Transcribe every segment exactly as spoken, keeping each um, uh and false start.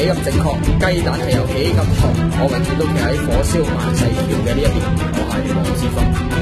幾咁正確，雞蛋係有幾咁錯。我永遠都企喺火燒萬世橋嘅呢一邊。我係黃之鋒。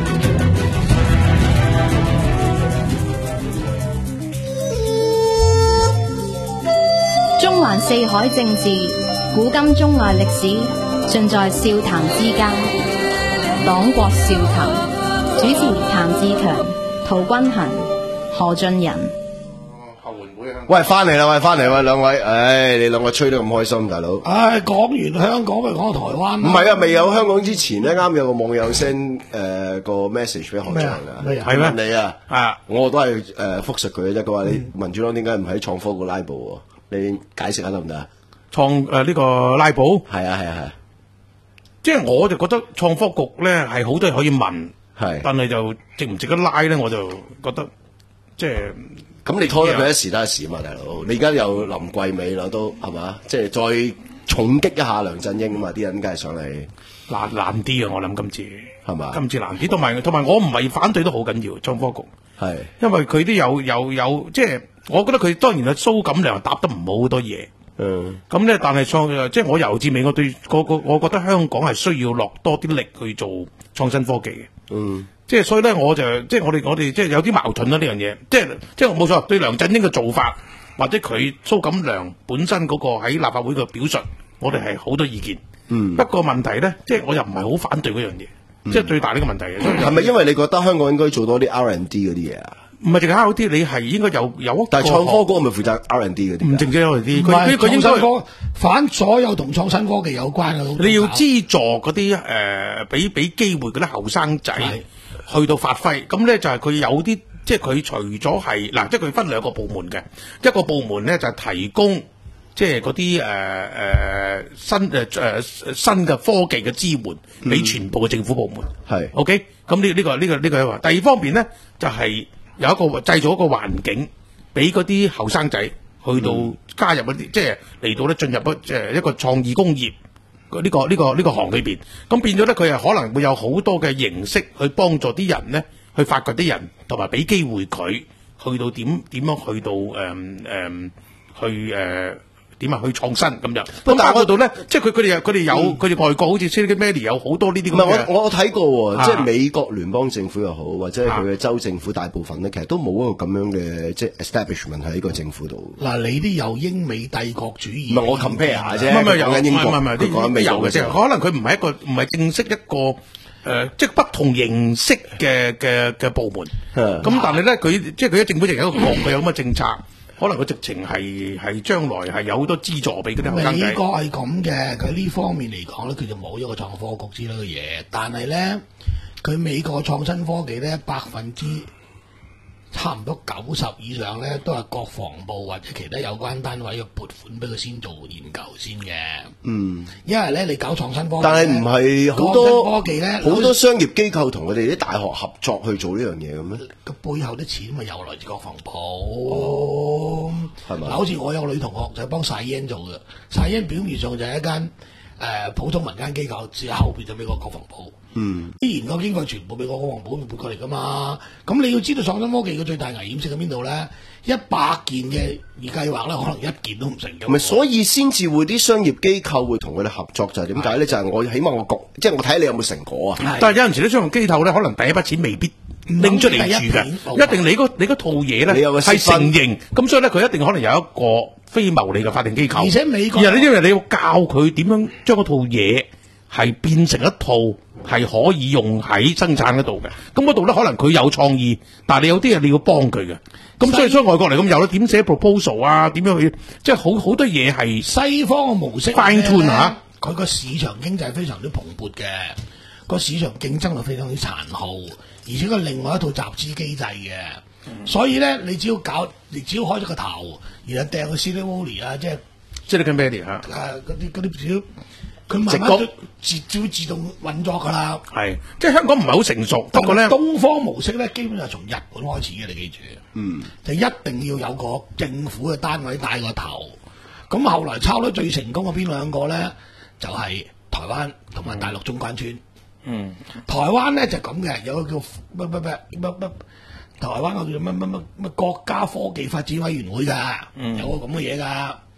中環四海政治，古今中外歷史，盡在笑談之間。黨國笑談，主持譚志強、陶君行、何俊仁。 喂，翻嚟啦，喂，翻嚟喂，兩位，唉，你兩個吹得咁開心，大佬。 唉，講完香港咪講台灣。 唔係啊，未有香港之前咧，啱有個網友 send 誒個 message 俾何俊㗎，係咩？你啊，啊，我都係誒復述佢嘅啫。佢話你民主黨點解唔喺創科個拉布？你解釋下得唔得啊？ 創誒呢個拉布係啊係啊係。 即係我就覺得創科局咧係好多嘢可以問， 係， 但係就值唔值得拉咧？我就覺得即係。 咁你拖得佢一時得一時嘛，大佬。你而家又臨季尾啦，都係嘛？即係再重擊一下梁振英啊嘛，啲人梗係上嚟難難啲啊！我諗今次係嘛？今次難啲，同埋同埋我唔係反對都好緊要創科局， 係因為佢都有有有即係，我覺得佢當然係蘇錦良答得唔好好多嘢。嗯，咁咧，但係創即係我由至尾，我對個個我覺得香港係需要落多啲力去做創新科技嘅。嗯。即係所以咧，我就即係我哋我哋即係有啲矛盾啦呢樣嘢，即係即係冇錯，對梁振英嘅做法或者佢蘇錦良本身嗰個喺立法會嘅表述，我哋係好多意見。嗯，不過問題咧，即係我又唔係好反對嗰樣嘢，嗯、即係最大呢個問題嘅。 係咪因為你覺得香港應該做多啲 R and D 嗰啲嘢啊？ 唔係淨係 R and D， 你係應該有有。 但係創科嗰個咪負責 R and D 嗰啲？ 唔淨止 R and D， 佢佢應該科反所有同創新科技有關嘅。 你要資助嗰啲誒，俾俾機會嗰啲後生仔。去到發揮，咁咧就係佢有啲，即係佢除咗係嗱，即係佢分兩個部門嘅，一個部門咧就係提供即係嗰啲誒誒新誒誒、呃、新嘅科技嘅支援俾全部嘅政府部門。係、嗯、OK，咁呢呢個呢、呢個呢、呢個第二方面咧就係、是、有一個製造一個環境俾嗰啲後生仔去到加入一啲，即係嚟到咧進入一即係一個創意工業。呢、這個呢、這個呢、這個行裏邊，咁變咗咧，佢係可能會有好多嘅形式去幫助啲人咧，去發掘啲人，同埋俾機會佢去到點點樣去到誒誒、呃、去誒點啊去創新咁樣。咁但係嗰度咧，即係佢佢哋佢哋有佢哋、嗯、外國好似 Silicon Valley 有好多呢啲咁嘅。唔係我我睇過喎、啊，即係美國聯邦政府又好，或者係佢嘅州政府大部分咧，其實都冇一個咁樣嘅即係 establishment 喺呢個政府度。 嗱，你啲有英美帝國主義。 唔係我 compare 下啫， 唔係有緊英國， 唔係唔係啲講緊美國嘅啫。 可能佢唔係一個唔係正式一個誒、呃，即係不同形式嘅嘅嘅部門。咁但係咧，佢即係佢喺政府就有一個局，佢有咁嘅政策。可能佢直情係係將來係有好多資助俾嗰啲後生仔。 美國係咁嘅，佢呢方面嚟講咧，佢就冇一個創科局之類嘅嘢。但係咧，佢美國創新科技咧，百分之差唔多九十以上咧，都係國防部或者其他有關單位嘅撥款俾佢先做研究先嘅。嗯，因為咧你搞創新科技， 但係唔係好多科技咧， 好多商業機構同佢哋啲大學合作去做呢樣嘢咁咩？ 個背後啲錢咪又來自國防部，係咪？嗱，好似我有個女同學就係幫晒煙做嘅，晒煙表面上就係一間誒、呃、普通民間機構，之後邊就俾個國防部。嗯，啲研究經費全部俾個國防部撥過嚟噶嘛，咁你要知道創新科技嘅最大危險性喺邊度咧？一百件嘅計劃咧，可能一件都唔成功。 咪所以先至會啲商業機構會同佢哋合作，就係點解咧？就係、是、我起碼我局，即係我睇你有冇成果啊。 但係有陣時啲商業機構咧，可能第一筆錢未必拎出嚟住嘅，一定你嗰你嗰套嘢咧係成型，咁所以咧佢一定可能有一個非牟利嘅法定機構。 而且美國， 而呢啲人你要教佢點樣將嗰套嘢係變成一套係可以用喺生產嗰度嘅，咁嗰度咧可能佢有創意，但係你有啲嘢你要幫佢嘅，咁所以所以外國嚟咁有咧點寫 proposal 啊，點樣去，即係好好多嘢係西方嘅模式 fine tune 吓， 佢個市場經濟非常之蓬勃嘅，個市場競爭力非常之殘酷，而且佢另外一套集資機制嘅、嗯，所以咧你只要搞，你只要開咗個頭，然後掟去 Silicon Valley 啊，即係 Silicon Valley 吓， 誒嗰啲嗰啲少。佢慢慢都自就會自動運作噶啦，係即係香港唔係好成熟，不過咧東方模式咧基本上係從日本開始嘅，你記住，嗯，就一定要有個政府嘅單位帶個頭，咁後來抄得最成功嘅邊兩個咧，就係、是、台灣同埋大陸中關村，嗯，台灣咧就咁嘅，有個叫乜乜乜乜乜，台灣個叫乜乜乜乜國家科技發展委員會㗎，嗯、有個咁嘅嘢㗎。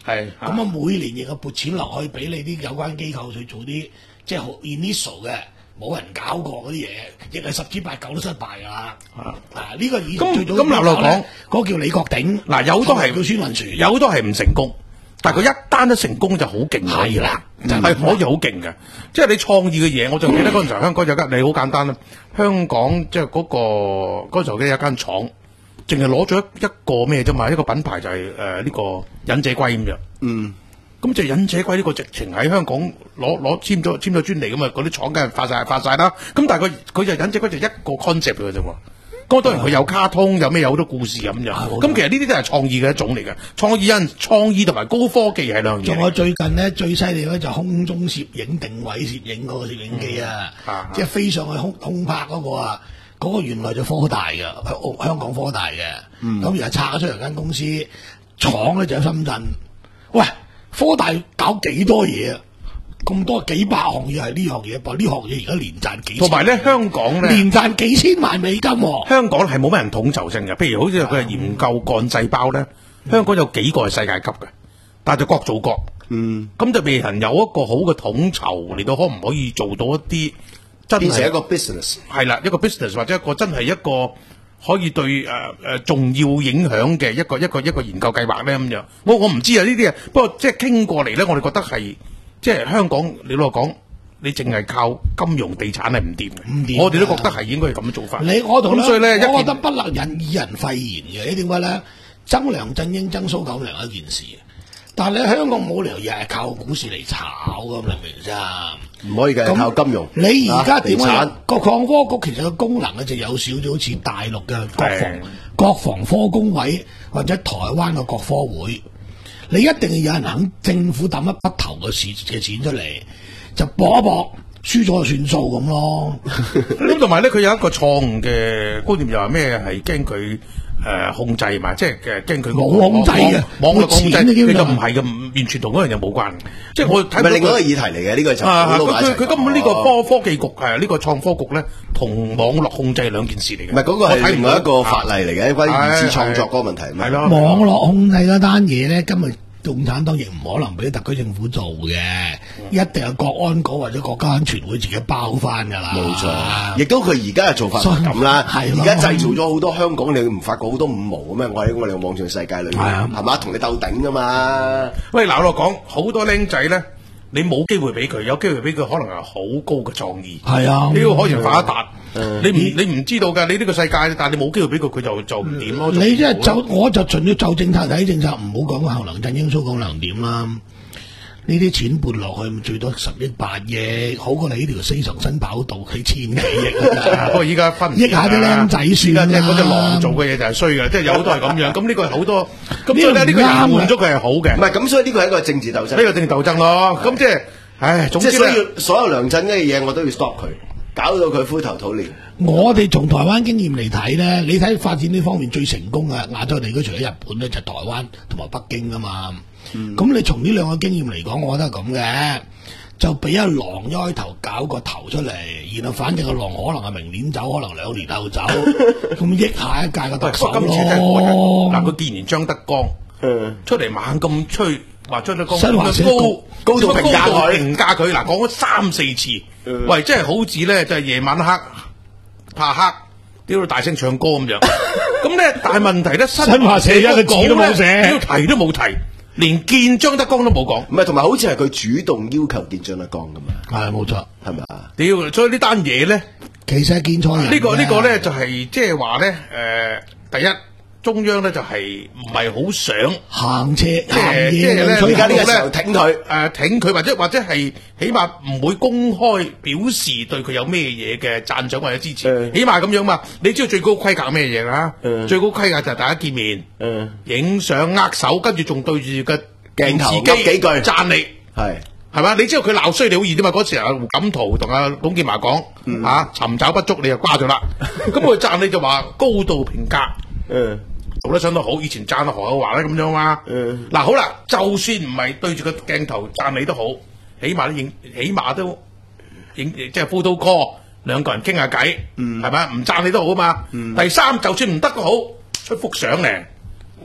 係咁啊，每年亦係撥錢落去俾你啲有關機構去做啲即係好 initial 嘅。冇人搞過嗰啲嘢，亦係十之八九都失敗㗎啦。啊，呢個以前最早咁咁落講， 嗰個叫李國鼎， 嗱有都係叫孫運璇， 有都係唔成功，但係佢一單都成功就好勁係啦， 係可以好勁嘅。即係你創意嘅嘢，我就記得嗰陣時候香港有間你好簡單啦，香港即係嗰個嗰時候嘅有間廠，淨係攞咗一個咩啫嘛，一個品牌就係誒呢個忍者龜咁樣。嗯。咁就忍者龜呢個直情喺香港攞攞簽咗簽咗專利咁啊！嗰啲廠梗係發晒發晒啦。咁但係佢佢就忍者龜就一個 concept 嘅啫喎。咁當然佢有卡通，有咩有好多故事咁樣。咁其實呢啲都係創意嘅一種嚟嘅。創意因創意同埋高科技係兩樣嘢。 仲有最近咧最犀利咧就空中攝影定位攝影嗰個攝影機啊，嗯、啊即係飛上去空空拍嗰個啊，嗰、嗰個原來就科大嘅，香港科大嘅。咁而家拆咗出嚟間公司，廠咧就喺深圳。喂！科大搞幾多嘢啊？咁多幾百項嘢係呢項嘢，噃呢項嘢而家連賺幾千， 同埋咧香港咧連賺幾千萬美金、啊。 香港係冇乜人統籌性嘅，譬如好似佢係研究幹細胞咧，嗯、香港有幾個係世界級嘅，但係就各做各。嗯，咁就未人有一個好嘅統籌嚟到，可唔可以做到一啲真係變成一個 business？ 係啦，一個 business 或者一個真係一個。可以對誒誒、呃、重要影響嘅一個一個一個研究計劃咧咁樣，我我唔知啊呢啲啊，不過即係傾過嚟咧，我哋覺得係即係香港，你老實講，你淨係靠金融地產係唔掂嘅，唔掂。我哋都覺得係應該係咁樣做法。 你我同咁所以咧， 我覺得不能引以人肺炎嘅，你點解咧？爭梁振英、爭蘇錦樑一件事，但係你香港冇理由日日靠股市嚟炒㗎，明唔明先？ 唔可以嘅，靠金融。 你而家點解個創科局其實個功能咧就有少少好似大陸嘅國防國防科工委或者台灣嘅國科會，你一定要有人肯政府抌一筆頭嘅事嘅錢出嚟，就搏一搏，輸咗就算數咁咯。 咁同埋咧，佢有一個錯誤嘅觀念，就係咩？係驚佢。誒、呃、控制嘛，即係誒驚佢冇控制嘅網絡控制，佢就唔係嘅，完全同嗰樣嘢冇關。即係我睇到另外一個議題嚟嘅呢個就佢佢根本呢個科科技局誒呢、呢個創科局咧，同網絡控制係兩件事嚟嘅。 唔係嗰個係另外一個法例嚟嘅，關於二次創作嗰個問題。 係咯， 網絡控制嗰單嘢咧，今日共產黨亦唔可能俾特區政府做嘅，嗯、一定係國安局或者國家安全會自己包翻㗎啦。 冇錯，亦都佢而家嘅做法係咁啦。而家製造咗好多香港，你唔發覺好多五毛咁咩？我喺我哋網上世界裏面，係嘛同你鬥頂㗎嘛？ 喂，嗱我講好多僆仔咧，你冇機會俾佢，有機會俾佢，可能係好高嘅創意。 係啊， 呢個可以發一達。你唔你唔知道㗎，你呢個世界，但係你冇機會俾佢，佢就就唔掂咯。 你即係就我就純粹就政策睇政策，唔好講後梁振英、蘇錦樑點啦。呢啲錢撥落去，最多十億八億，好過你呢條四層新跑道佢千幾億啊！ 不過依家分益下啲僆仔算啦。 即係嗰隻狼做嘅嘢就係衰嘅，即係有好多係咁樣。咁呢個係好多，咁所以咧呢個人換咗佢係好嘅。 唔係咁，所以呢個係一個政治鬥爭。 呢個政治鬥爭咯。咁即係，唉，總之咧， 所有梁振英嘅嘢我都要 stop 佢。搞到佢灰頭土臉。 我哋從台灣經驗嚟睇咧，你睇發展呢方面最成功嘅亞洲地區，除咗日本咧，就係、台灣同埋北京啊嘛。咁、嗯、你從呢兩個經驗嚟講，我覺得係咁嘅，就俾阿狼一開頭搞個頭出嚟，然後反正個狼可能係明年走，可能兩年後走，咁益下一屆嘅特首咯。 嗱，佢見完張德江，嗯、出嚟猛咁吹。話張德江高高度評價佢，評價佢嗱講咗三四次，嗯、喂，真係好似咧就係夜晚黑怕黑，屌到大聲唱歌咁樣。咁咧，但係問題咧，新華社一個字都冇寫，提都冇提，連見張德江都冇講。 唔係，同埋好似係佢主動要求見張德江噶嘛？ 係冇錯， 係咪啊？ 屌，所以呢單嘢咧， 其實係見錯人。 呢個呢個咧就係即係話咧，誒，第一。中央咧就係唔係好想行車， 即係即係咧，而家呢個時候挺佢， 誒挺佢，或者或者係起碼唔會公開表示對佢有咩嘢嘅讚賞或者支持，嗯、起碼咁樣嘛。你知道最高規格咩嘢啦？嗯、最高規格就係大家見面，影相握手，跟住仲對住個鏡頭講幾句讚你，係係嘛？你知道佢鬧衰你好易啲嘛？嗰時阿胡錦濤同阿董建華講嚇尋找不足，你就瓜咗啦。咁佢讚你就話高度評價，嗯。做得相當好，以前讚阿何厚華咧咁樣嘛。嗱、嗯啊、好啦，就算唔係對住個鏡頭讚你都好，起碼都影，起碼都影，即係 photo call 兩個人傾下偈，係咪？唔讚你都好嘛。嗯、第三，就算唔得都好，出幅相嚟，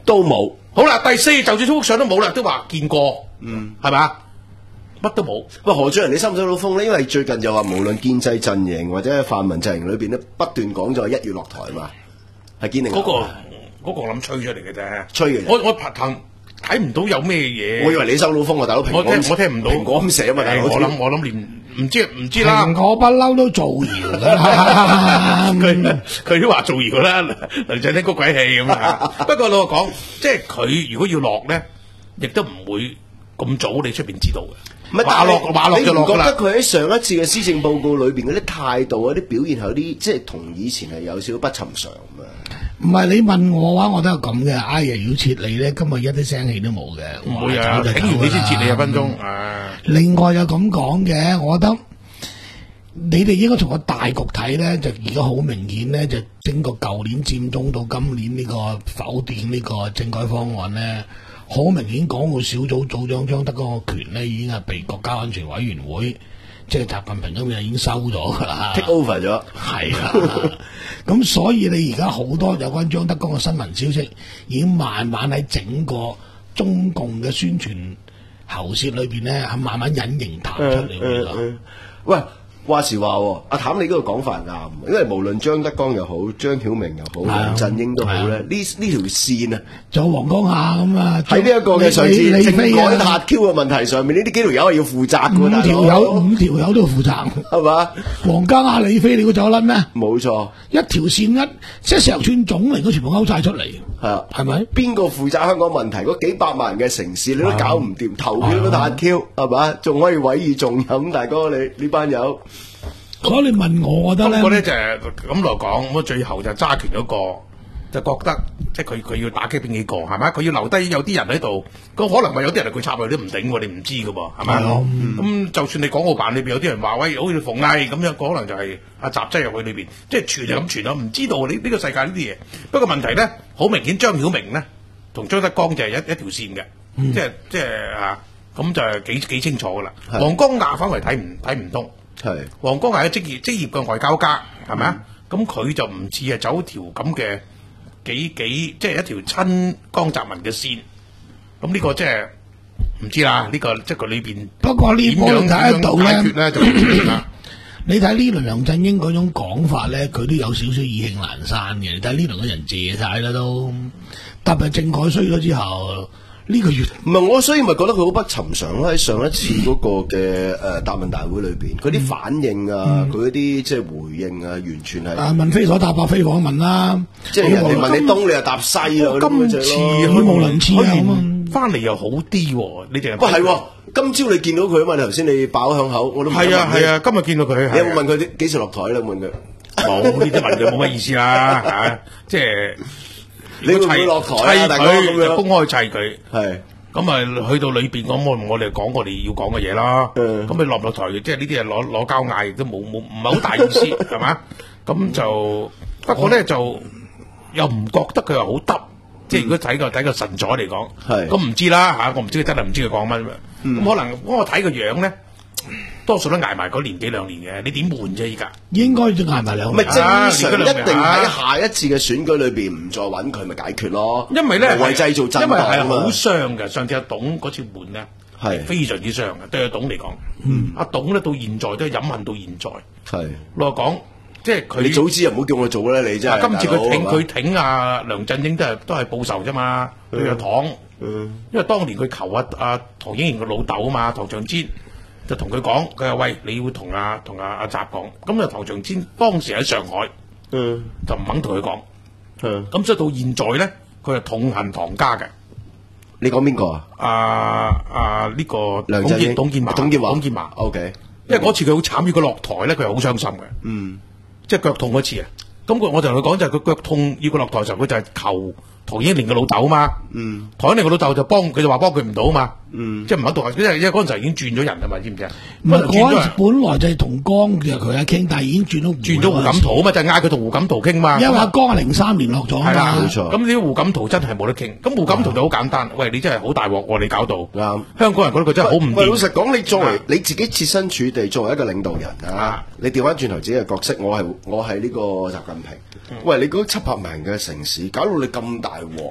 都冇。 好啦，第四就算幅相都冇啦，都話見過，嗯，係咪？乜都冇。 喂，何俊仁，你收唔收到風咧？因為最近就話無論建制陣營或者泛民陣營裏邊咧，不斷講就係一月落台嘛，係堅定。 嗰、那個嗰、那個我諗吹出嚟嘅啫， 吹嘅。 我我拍睇唔到有咩嘢。 我以為你收到風啊，大佬。 我聽我聽唔到。 蘋果咁寫啊嘛，大佬。 我諗我諗連唔知唔知啦。 蘋果不嬲都造謠啦， 佢佢都話造謠啦，梁振英谷鬼氣咁啊。不過老實講，即係佢如果要落咧，亦都唔會咁早你出邊知道嘅。 唔係話落話落就落㗎啦。你唔覺得佢喺上一次嘅施政報告裏邊嗰啲態度、嗰啲表現係有啲即係同以前係有少少不尋常啊？ 唔係你問我嘅話，我都係咁嘅。阿爺要撤你咧，今日一啲聲氣都冇嘅。 唔會啊，聽完你先撤你一分鐘。 嗯、另外有咁講嘅，我覺得你哋應該從個大局睇咧，就而家好明顯咧，就整個舊年佔中到今年呢個否定呢個政改方案咧，好明顯港澳小組組長張德江個權咧，已經係被國家安全委員會。即係習近平嗰邊已經收咗㗎啦 ，take over 咗， 係啊，咁所以你而家好多有關張德江嘅新聞消息，已經慢慢喺整個中共嘅宣傳喉舌裏邊咧，係慢慢隱形彈出嚟㗎啦。 喂！話時話喎，阿譚你嗰個講法啱，因為無論張德江又好，張曉明又好，梁振英都好咧，呢呢條線啊， 仲有黃江夏咁啊， 喺呢一個嘅上次政改撻 Q 嘅問題上面，呢啲幾條友係要負責㗎。 五條友五條友都要負責， 係嘛？ 黃江夏、李飛，你估走甩咩？ 冇錯， 一條線一即係成串總嚟，都全部勾晒出嚟。係啊，係咪？ 邊個負責香港問題？嗰幾百萬人嘅城市你都搞唔掂，投票都撻 Q 係嘛？仲可以委以重任，大哥你呢班友。 所以你問我，我覺得咧， 我咧就係咁嚟講，咁最後就揸權嗰個就覺得，即係佢佢要打擊邊幾個係咪？佢要留低有啲人喺度，咁可能咪有啲人佢插佢都唔頂喎，你唔知㗎噃，係咪？咁、嗯、就算你港澳辦裏邊有啲人話喂，好似馮毅咁樣，可能就係阿習擠入去裏邊，即係傳就咁傳咯，唔知道你呢個世界呢啲嘢。不過問題咧，好明顯張曉明咧同張德江就係一一條線嘅、嗯，即係即係啊，咁就係幾幾清楚㗎啦。黃江亞反為睇唔睇唔通。係黃江係一個職業職業嘅外交家，係咪啊？咁、嗯、佢就唔似係走條咁嘅幾幾，即係一條親江澤民嘅線。咁呢個即係唔知啦。呢、這個即係佢裏邊。不過呢波睇得到咧，就你睇呢輪梁振英嗰種講法咧，佢都有少少意興闌珊嘅。你睇呢輪嘅人謝晒啦都，特別政改衰咗之後。呢、這個月唔係我，所以咪覺得佢好不尋常咯。喺上一次嗰個嘅誒、呃、答問大會裏邊，佢、嗯、啲反應啊，佢嗰啲即係回應啊，完全係啊問非所答，答非所問啦。 即係人哋問你東，你又答西啊。 今次佢無倫次啊， 翻嚟又好啲喎。你淨係不係？今朝你見到佢啊嘛？你頭先你爆響口，我都係啊係啊。今日見到佢， 你有冇問佢幾時落台咧？問佢冇呢啲問佢冇乜意思啦嚇，即係。 你會唔會落台啊？大家咁樣公開砌佢， 係咁啊，去到裏邊咁，我我哋講我哋要講嘅嘢啦。咁你落唔落台，即係呢啲係攞攞交嗌，亦都冇冇唔係好大意思，係嘛？咁就不過咧，就又唔覺得佢係好得。即係如果睇個睇個神采嚟講，係咁唔知啦嚇，我唔知佢真係唔知佢講乜。咁、嗯、可能我睇個樣咧。多數都捱埋嗰年幾兩年嘅，你點換啫？依家應該都捱埋兩年。 咪正常一定喺下一次嘅選舉裏邊唔再揾佢，咪解決咯。 因為咧， 為製造爭， 因為係好傷嘅。上次阿董嗰次換咧，係非常之傷嘅。對阿董嚟講，嗯，阿董咧到現在都係飲恨到現在。係老實講，即係佢。你早知又唔好叫我做咧，你真係。今次佢挺佢挺阿梁振英都係都係報仇啫嘛。佢阿唐，嗯，因為當年佢求阿阿唐英年嘅老豆啊嘛，唐長堅。就同佢講，佢話喂，你要同阿同阿阿習講，咁啊唐長堅當時喺上海，嗯，就唔肯同佢講，嗯，咁所以到現在咧，佢係痛恨唐家嘅。你講邊個啊？啊啊呢個梁振英、董建華、董建華、董建華 ，OK。因為嗰次佢好慘，要佢落台咧，佢係好傷心嘅，嗯，即係腳痛嗰次啊。咁佢我就同佢講就係佢腳痛要佢落台嘅時候，佢就係求唐英年嘅老豆啊嘛，嗯，唐英年嘅老豆就幫佢就話幫佢唔到啊嘛，嗯，即係唔喺度，因為因為嗰陣時候已經轉咗人啊嘛，知唔知啊？唔係嗰陣時本來就係同江嘅佢阿傾，但係已經轉咗轉咗胡錦濤啊嘛，就係嗌佢同胡錦濤傾嘛。因為阿江係零三年落咗啊嘛，冇錯。咁呢啲胡錦濤真係冇得傾，咁胡錦濤就好簡單，喂，你真係好大鑊喎，你搞到啱。香港人覺得佢真係好唔掂。喂，老實講，你作為你自己設身處地，作為一個領導人啊，你調翻轉頭自己嘅角色，我係我係呢個習近平。喂，你嗰七百萬人嘅城市，搞到你咁大鑊。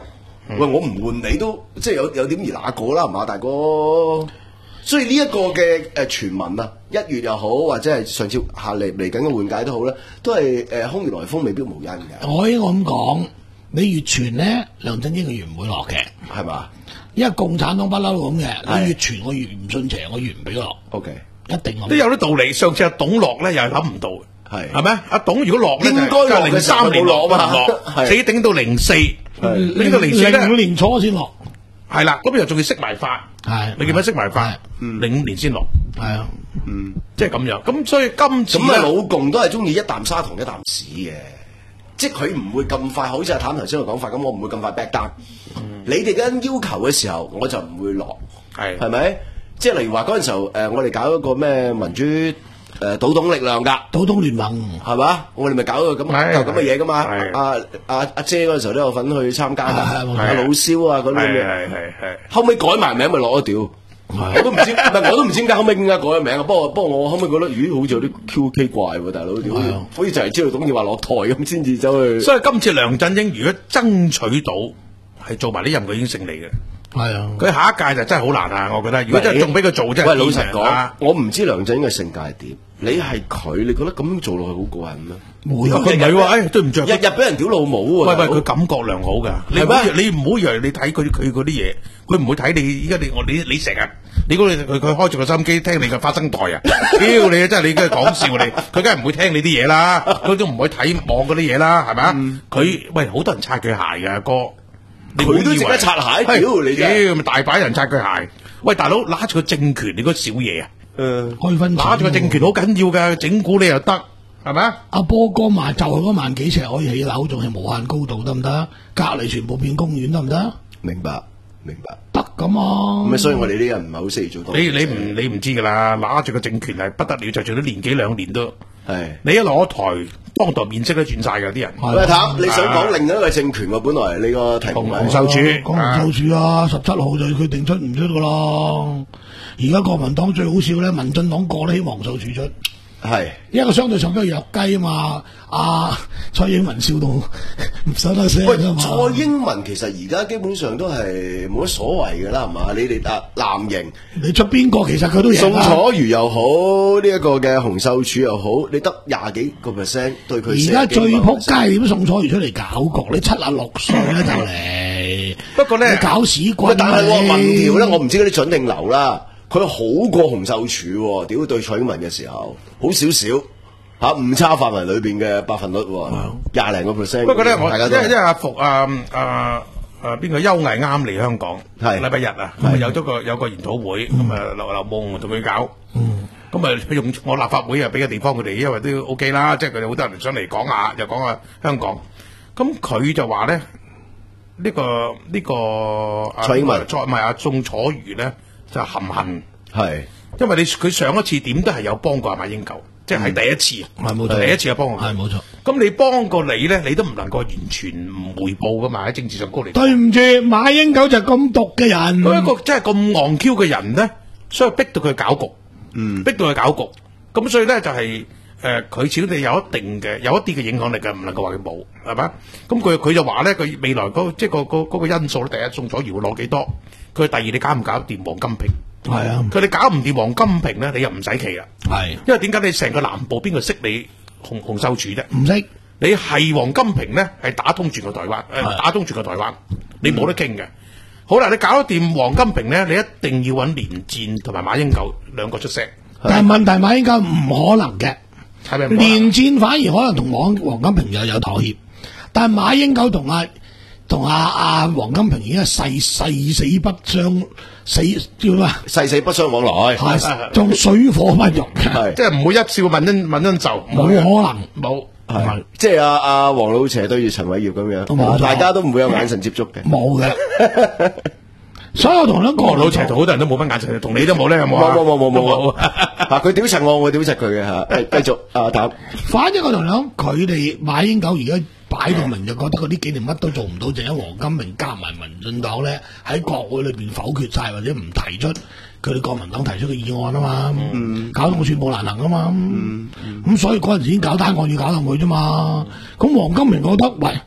喂，我唔換你都即係有有點而那個啦，係嘛，大哥？所以呢一個嘅誒傳聞啊，一月又好，或者係上次下嚟嚟緊嘅換屆都好咧，都係誒空穴來風，未必無因嘅。 我應該咁講，你越傳咧，梁振英佢越唔會落嘅， 係嘛？ 因為共產黨不嬲咁嘅，你越傳我越唔信邪，我越唔俾佢落。 O K， 一定都有啲道理。上次阿董落咧，又係諗唔到，係係咪？阿董如果落咧， 應該落零三年落嘛，死頂到零四，頂到零四咧， 零五年初先落。 係啦，咁又仲要識埋法，係你記唔記得識埋法？零五年先落，係啊，嗯，即係咁樣。咁所以今次咁啊，老共都係中意一啖砂糖一啖屎嘅，即係佢唔會咁快，好似阿譚頭先嘅講法咁，我唔會咁快 back down。你哋嘅要求嘅時候，我就唔會落，係係咪？即係例如話嗰陣時候，誒，我哋搞一個咩民主誒倒董力量㗎， 倒董聯盟係嘛？我哋咪搞個咁嚿咁嘅嘢㗎嘛。阿阿阿姐嗰陣時候都有份去參加㗎，阿老蕭啊嗰啲嘢。係係係。後尾改埋名咪落咗屌，我都唔知，唔係我都唔知點解後尾點解改咗名啊。不過不過我後尾覺得，咦，好似有啲 Q K 怪喎，大佬屌，好似就係知道董建華落台咁先至走去。 所以今次梁振英如果爭取到係做埋呢任，佢已經勝利嘅。係啊，佢下一屆就真係好難啊！我覺得，如果真係仲俾佢做，真係喂，老實講，我唔知梁振英嘅性格係點。你係佢，你覺得咁樣做落去好過癮咩？ 冇啊，佢唔係喎，誒對唔住， 日日俾人屌老母喎。 喂喂，佢感覺良好㗎。你唔好你唔好以為你睇佢佢嗰啲嘢，佢唔會睇你。依家你我你你成日，你估你佢佢開住個收音機聽你嘅發聲台啊？屌你真係你梗係講笑你，佢梗係唔會聽你啲嘢啦，佢都唔會睇網嗰啲嘢啦，係咪啊？佢喂好多人擦佢鞋㗎，哥。 佢都值得擦鞋，屌你屌咪大把人擦佢鞋。喂，大佬揦住個政權，你嗰小嘢啊？ 誒， 開分揦住個政權好緊要㗎，整蠱你又得，係咪啊？阿波哥話就係嗰萬幾尺可以起樓，仲係無限高度得唔得？隔離全部變公園得唔得？ 明白，明白。 得咁啊！ 咁所以我哋呢啲人唔係好適宜做到。 你你唔你唔知㗎啦，揦住個政權係不得了，就做咗年幾兩年都。 係。你一攞台。當代面色都轉晒㗎啲人。 喂，譚，你想講另一個政權喎？本來你個題目洪秀柱， 講洪秀柱啊，十七號就決定出唔出㗎啦。而家國民黨最好笑咧，民進黨過得起洪秀柱出。 係， 因為相對上都係弱雞啊嘛。阿蔡英文笑到唔收得聲啊嘛。 蔡英文其實而家基本上都係冇乜所謂㗎啦，係嘛？你哋啊藍營， 你出邊個其實佢都贏。 宋楚瑜又好，呢一個嘅洪秀柱又好，你得廿幾個 percent 對佢。 而家最撲街點宋楚瑜出嚟搞局？你七啊六歲咧就嚟。 不過咧， 搞屎棍。 但係民調咧，我唔知嗰啲準定流啦。佢好過洪秀柱喎，屌對蔡英文嘅時候好少少嚇，誤差範圍裏邊嘅百分率喎，廿零個 percent。 不過咧，我因為因為阿福啊啊啊邊個邱毅啱嚟香港，係禮拜日啊，咁啊有咗個有個研討會，咁啊劉劉夢同佢搞，咁啊佢用我立法會啊俾個地方佢哋，因為都 OK 啦，即係佢哋好多人想嚟講下，又講下香港，咁佢就話咧呢個呢個蔡英文再唔係阿宋楚瑜咧。就含恨係， 因為你佢上一次點都係有幫過阿馬英九，即係第一次，係冇錯，第一次有幫過， 係冇錯。 咁你幫過你咧，你都唔能夠完全唔回報噶嘛？喺政治上高嚟， 對唔住，馬英九就咁毒嘅人， 佢一個真係咁戇 Q 嘅人咧，所以逼到佢搞局， 嗯， 逼到佢搞局，咁所以咧就係誒，佢始終都有一定嘅，有一啲嘅影響力嘅，唔能夠話佢冇，係嘛？咁佢佢就話咧，佢未來嗰即係個個嗰個因素咧，第一宋楚瑜會攞幾多？佢第二你搞唔搞掂黃金平？ 係啊， 佢哋搞唔掂黃金平咧，你又唔使企啦。係，因為點解你成個南部邊個識你洪洪秀柱啫？唔識。你係黃金平咧，係打通全個台灣，誒打通全個台灣，你冇得傾嘅。好啦，你搞得掂黃金平咧，你一定要揾連戰同埋馬英九兩個出聲。 但係問題馬英九唔可能嘅， 係咪？ 連戰反而可能同黃黃金平又有妥協，但係馬英九同阿同阿阿黃金平已經係誓誓死不相死叫咩？ 誓死不相往來， 係仲水火不容嘅， 即係唔會一笑問恩問恩就冇可能冇。 係，即係阿阿黃老邪對住陳偉業咁樣，大家都唔會有眼神接觸嘅， 冇嘅。所以我同你講， 黃老邪同好多人都冇乜眼神，同你都冇咧，有冇啊？ 冇冇冇冇冇。啊，佢屌柒我，我屌柒佢嘅嚇。繼續啊，譚。 反正我同你講，佢哋馬英九而家擺到明就覺得佢呢幾年乜都做唔到，淨係黃金明加埋民進黨咧喺國會裏邊否決晒或者唔提出佢哋國民黨提出嘅議案啊嘛，嗯、搞到我寸步難行啊嘛，咁、嗯嗯、所以嗰陣時已經搞單案要搞冧佢啫嘛。咁黃金明覺得喂，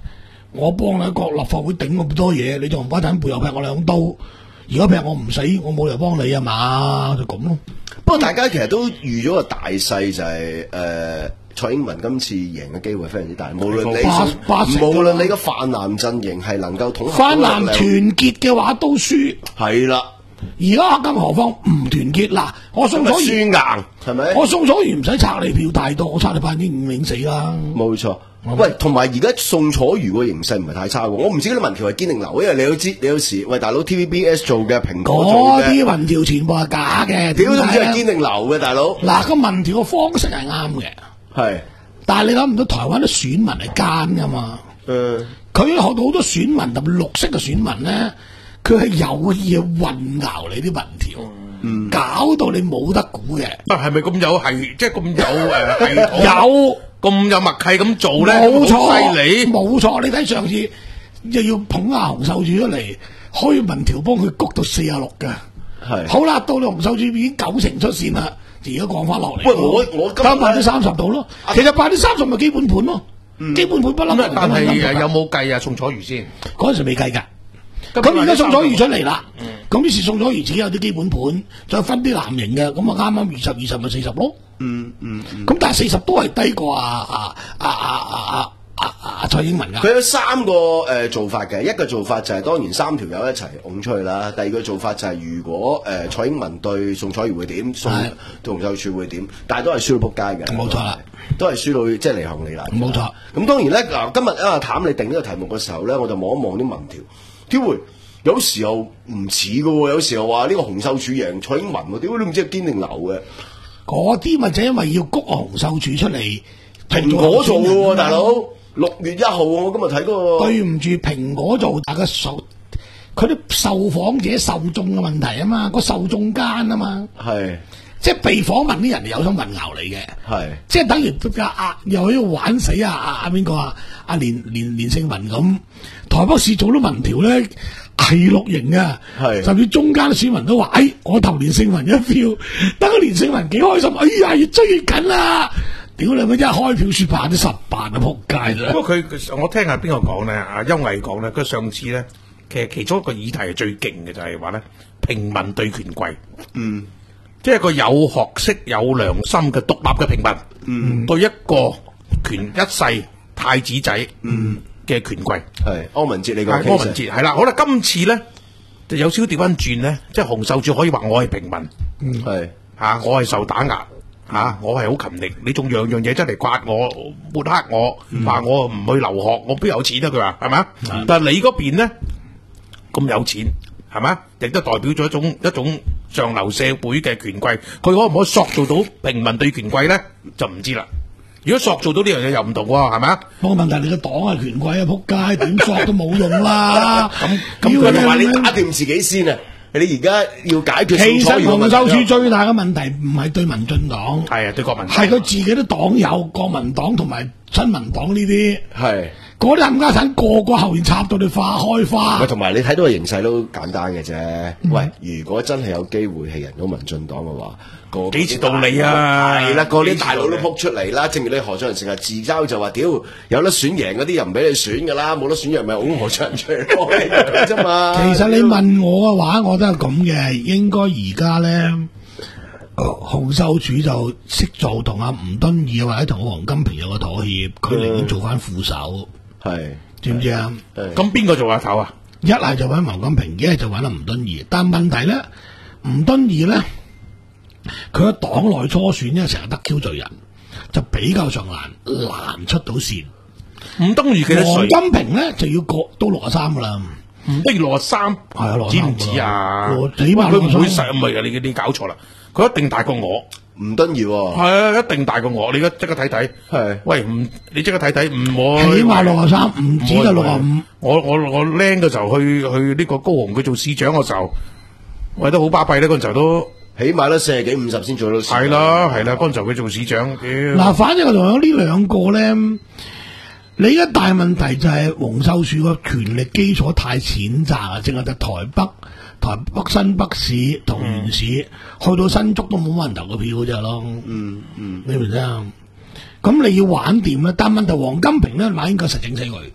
我幫你喺個立法會頂咁多嘢，你仲唔該喺背後劈我兩刀？如果劈我唔死，我冇理由幫你啊嘛，就咁咯。 不過大家其實都預咗個大勢就係、是、誒、呃、蔡英文今次贏嘅機會非常之大，無論你無論你個泛藍陣營係能夠統合泛藍團結嘅話都輸， 係啦。 而家更何況唔團結嗱，我宋楚瑜輸硬係咪？ 我宋楚瑜唔使拆你票大多，我拆你百分之五永死啦。 冇錯。喂，同埋而家宋楚瑜個形勢唔係太差喎，我唔知嗰啲民調係堅定流，因為你都知，你有時喂大佬 T V B S 做嘅蘋果做嘅， 嗰啲民調全部係假嘅， 屌都唔知係堅定流嘅大佬。 嗱，個民調嘅方式係啱嘅，係，但係你諗唔到台灣啲選民係奸噶嘛？誒，佢學到好多選民特別綠色嘅選民咧，佢係有意混淆你啲民調。嗯，搞到你冇得估嘅。 啊，係咪咁有係，即係咁有誒係有咁有默契咁做咧？ 冇錯， 犀利， 冇錯。你睇上次又要捧阿洪秀柱出嚟，開民調幫佢谷到四啊六嘅。係。好啦，到你洪秀柱已經九成出線啦，而家降翻落嚟。 喂，我我加百分之三十度咯。其實百分之三十咪基本盤咯，基本盤不嬲。 但係有冇計啊？宋楚瑜先嗰陣時未計㗎。咁而家宋楚瑜出嚟啦，咁於是宋楚瑜自己有啲基本盤，再分啲藍營嘅，咁啊啱啱二十二十咪四十咯。嗯嗯。咁但係四十都係低過啊啊啊啊啊啊蔡英文㗎。 佢有三個誒、呃、做法嘅，一個做法就係、是、當然三條友一齊拱出去啦。第二個做法就係如果誒、呃、蔡英文對宋楚瑜會點，宋對洪秀柱會點，但係都係輸到撲街嘅。冇錯啦，都係輸到即係離行離難。冇錯。咁當然咧嗱，今日阿譚你定呢個題目嘅時候咧，我就望一望啲民調。屌會有時候唔似嘅喎，有時候話呢個洪秀柱贏蔡英文喎，屌你唔知係堅定流嘅。 嗰啲咪就因為要谷洪秀柱出嚟， 蘋果做嘅喎，大佬六月一號我今日睇嗰個。對唔住，蘋果做，大家受佢啲受訪者受眾嘅問題啊嘛，個受眾奸啊嘛。係。即係被訪問啲人有心混淆你嘅，係即係等於阿阿又喺度玩死啊阿阿邊個啊阿連連連勝文咁，台北市做咗民調咧係綠營啊，係甚至中間選民都話，哎我投連勝文一票，等個連勝文幾開心，哎呀越追越緊啦，屌你乜一開票說百分之十八啊仆街啦！ 不過佢我聽下邊個講咧，阿邱毅講咧，佢上次咧其實其中一個議題係最勁嘅就係話咧平民對權貴，嗯。即係個有學識、有良心嘅獨立嘅平民，嗯，對一個權一世太子仔，嗯嘅權貴， 係柯文哲你講， 柯文哲係啦，好啦，今次咧就有少少調翻轉咧，即係洪秀柱可以話我係平民，嗯係吓、啊，我係受打壓，吓、啊、我係好勤力，你仲樣樣嘢真係刮我抹黑我，話、嗯、我唔去留學，我邊有錢啊？佢話係咪啊？但係你嗰邊咧咁有錢。係咪？亦都代表咗一種一種上流社會嘅權貴，佢可唔可以塑造到平民對權貴咧？就唔知啦。如果塑造到呢樣嘢又唔同喎，係咪啊？ 冇問題，你個黨係權貴啊，仆街點塑都冇用啦。 咁咁佢話你打掂自己先啊！你而家要解決。 其實洪秀柱最大嘅問題唔係對民進黨， 係啊，對國民黨， 係佢自己啲黨友，國民黨同埋親民黨呢啲係。嗰啲冚家產個個後面插到你花開花， 同埋你睇到個形勢都簡單嘅啫。嗯、喂，如果真係有機會係人到民進黨嘅話，個幾時到你啊？ 係啦，個啲大佬都撲出嚟啦。正如你何俊仁成日自嘲就話：屌，有得選贏嗰啲人唔俾你選㗎啦，冇得選贏咪拱何俊仁出嚟啫嘛。 其實你問我嘅話，我都係咁嘅。應該而家咧，洪秀柱就識做同阿吳敦義或者同阿黃金平有個妥協，佢寧願做翻副手。係知唔知啊？ 咁邊個做阿頭啊？ 一係就揾黃金平，一係就揾阿吳敦義。但問題咧，吳敦義咧，佢喺黨內初選咧成日得 Q 罪人，就比較上難難出到線。 吳敦義幾多歲？ 黃金平咧就要過到六十三噶啦， 不如六十三，係啊，知唔知啊？ 起碼佢唔會細，唔係啊！你你搞錯啦，佢一定大過我。 吳敦義係啊，一定大過我。你而家即刻睇睇，係喂唔？你即刻睇睇，唔我起碼六十三，唔止就六十五。 我我我僆嘅時候去去呢個高雄，佢做市長嘅時候，喂都好巴閉咧。嗰陣時候都起碼都四十幾五十先做到市長。 係啦係啦，嗰陣時候佢做市長。 嗱，反正我仲有呢兩個咧，你一大問題就係洪秀柱個權力基礎太淺窄啊，淨係得台北。台北新北市同縣市、嗯、去到新竹都冇乜人投個票啫咯，嗯嗯，你明唔明啊？咁你要玩掂咧，但問題黃金平咧，嗱應該實整死佢。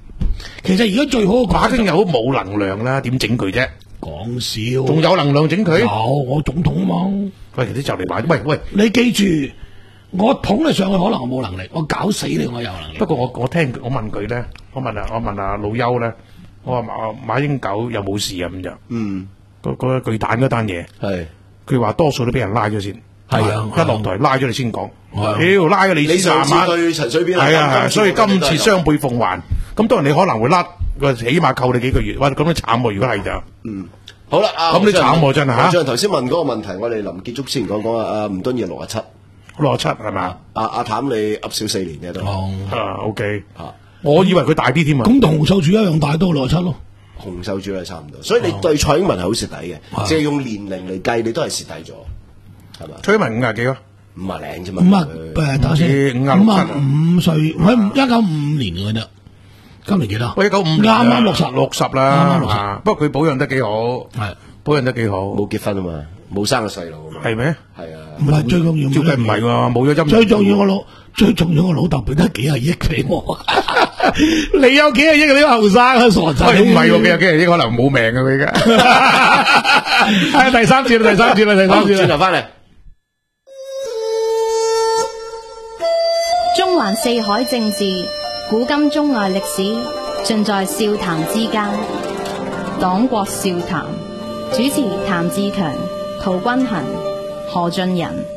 其實而家最好嘅馬經有冇能量啦，點整佢啫？ 講笑， 仲有能量整佢？ 有，我總統嘛。 喂，其實就嚟買，喂喂， 你記住，我捧你上去，可能我冇能力，我搞死你，我有能力。 不過我我聽我問佢咧，我問啊我問啊老邱咧，我話馬馬英九有冇事啊咁就， 嗯， 嗰嗰巨蛋嗰單嘢， 係佢話多數都俾人拉咗先。 係啊， 一落台拉咗你先講，屌拉咗你先。 你上次對陳水扁係啊，所以今次雙倍奉還，咁當然你可能會甩個起碼扣你幾個月，哇咁樣慘喎！如果係就， 嗯，好啦， 咁你慘喎真係嚇。 像頭先問嗰個問題，我哋臨結束先講講啊，阿吳敦義六啊七， 六啊七係嘛？ 阿阿譚你噏少四年嘅都， 啊 OK，啊，我以為佢大啲添啊。 咁同洪秀柱一樣大，都六啊七咯。 洪秀柱係差唔多，所以你對蔡英文係好蝕底嘅，即係用年齡嚟計，你都係蝕底咗。係嘛？ 蔡英文五廿幾咯， 五廿零啫嘛。 五啊誒，打先五啊五歲，喺一九五五年嘅啫。今年幾多？ 我一九五啱啱六十六十啦。啱啱六十。不過佢保養得幾好， 係保養得幾好。 冇結婚啊嘛，冇生個細路啊嘛。 係咩？ 係啊。 唔係最重要， 照計唔係喎，冇咗陰。 最重要我老最重要我老豆俾得幾廿億俾我。你有幾廿億，你都後生啊，傻仔！ 唔係喎，幾廿幾廿億可能冇命啊佢而家。係第三次啦，第三次啦，第三次啦。 轉頭翻嚟。 中環四海政治，古今中外歷史，盡在笑談之間。黨國笑談，主持譚志強、陶君衡、何俊仁。